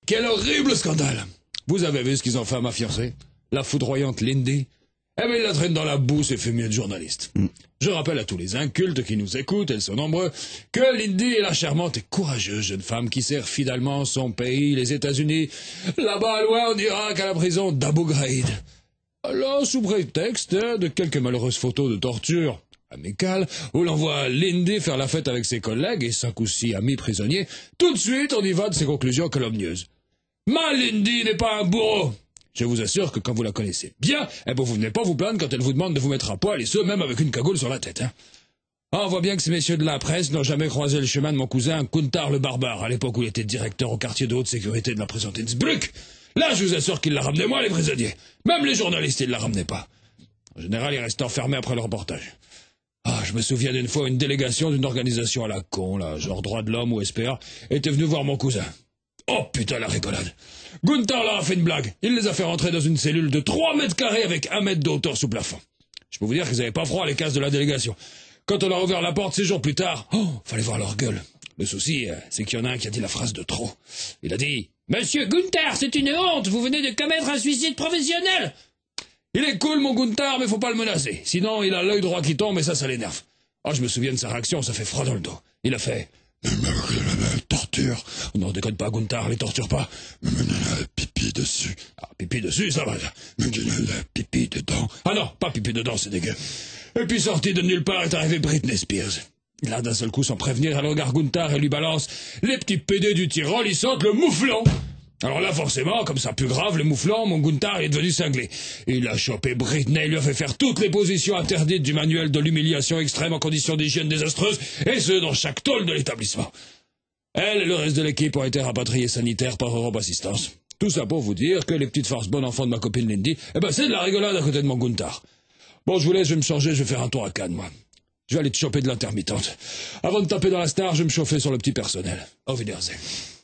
Quel horrible scandale! Vous avez vu ce qu'ils ont fait à ma fiancée? La foudroyante Lindy? Eh bien, ils la traînent dans la boue, c'est fait mieux de journaliste. Je rappelle à tous les incultes qui nous écoutent, elles sont nombreux, que Lindy est la charmante et courageuse jeune femme qui sert fidèlement son pays, les États-Unis, là-bas loin en Irak, à la prison d'Abu Ghraib. Alors, sous prétexte de quelques maléreuse photos de torture amicale, où l'on voit Lindy faire la fête avec ses collègues et 5 ou 6 amis prisonniers, tout de suite on y va de ses conclusions calomnieuses. Ma Lindy n'est pas un bourreau. Je vous assure que quand vous la connaissez bien, eh ben vous venez pas vous plaindre quand elle vous demande de vous mettre à poil, et ce, même avec une cagoule sur la tête. Hein. Ah, on voit bien que ces messieurs de la presse n'ont jamais croisé le chemin de mon cousin Kuntar le barbare, à l'époque où il était directeur au quartier de haute sécurité de la prison d'Innsbruck. Là, je vous assure qu'il la ramenait moi, les prisonniers. Même les journalistes, ils la ramenaient pas. En général, ils restaient enfermés après le reportage. Ah, je me souviens d'une fois, une délégation d'une organisation à la con, là, genre Droits de l'Homme ou SPA, était venue voir mon cousin. Oh putain, la rigolade. Gunther leur a fait une blague. Il les a fait rentrer dans une cellule de 3 mètres carrés avec 1 mètre de hauteur sous plafond. Je peux vous dire qu'ils avaient pas froid, les cases de la délégation. Quand on leur a ouvert la porte 6 jours plus tard, fallait voir leur gueule. Le souci, c'est qu'il y en a un qui a dit la phrase de trop. Il a dit « Monsieur Gunther, c'est une honte, vous venez de commettre un suicide professionnel !» Il est cool, mon Gunther, mais faut pas le menacer. Sinon, il a l'œil droit qui tombe et ça l'énerve. Ah, je me souviens de sa réaction, ça fait froid dans le dos. Il a fait « Torture !» Non, déconne pas, Gunther, les torture pas. « Pipi dessus. » Ah, pipi dessus, ça va. « Pipi dedans. » Ah non, pas pipi dedans, c'est dégueu. Et puis sorti de nulle part est arrivé Britney Spears. Là, d'un seul coup, sans prévenir, elle regarde Gunther et lui balance « Les petits pédés du Tyrol, ils sentent le mouflon !» Alors là, forcément, comme ça plus grave, le mouflon, mon Gunther est devenu cinglé. Il a chopé Britney, il lui a fait faire toutes les positions interdites du manuel de l'humiliation extrême en conditions d'hygiène désastreuses, et ce, dans chaque tôle de l'établissement. Elle et le reste de l'équipe ont été rapatriés sanitaires par Europe Assistance. Tout ça pour vous dire que les petites farces bon enfant de ma copine Lindy, c'est de la rigolade à côté de mon Gunther. Bon, je vous laisse, je vais me changer, je vais faire un tour à Cannes, moi. Je vais aller te choper de l'intermittente. Avant de taper dans la star, je vais me chauffer sur le petit personnel. Auf Wiedersehen.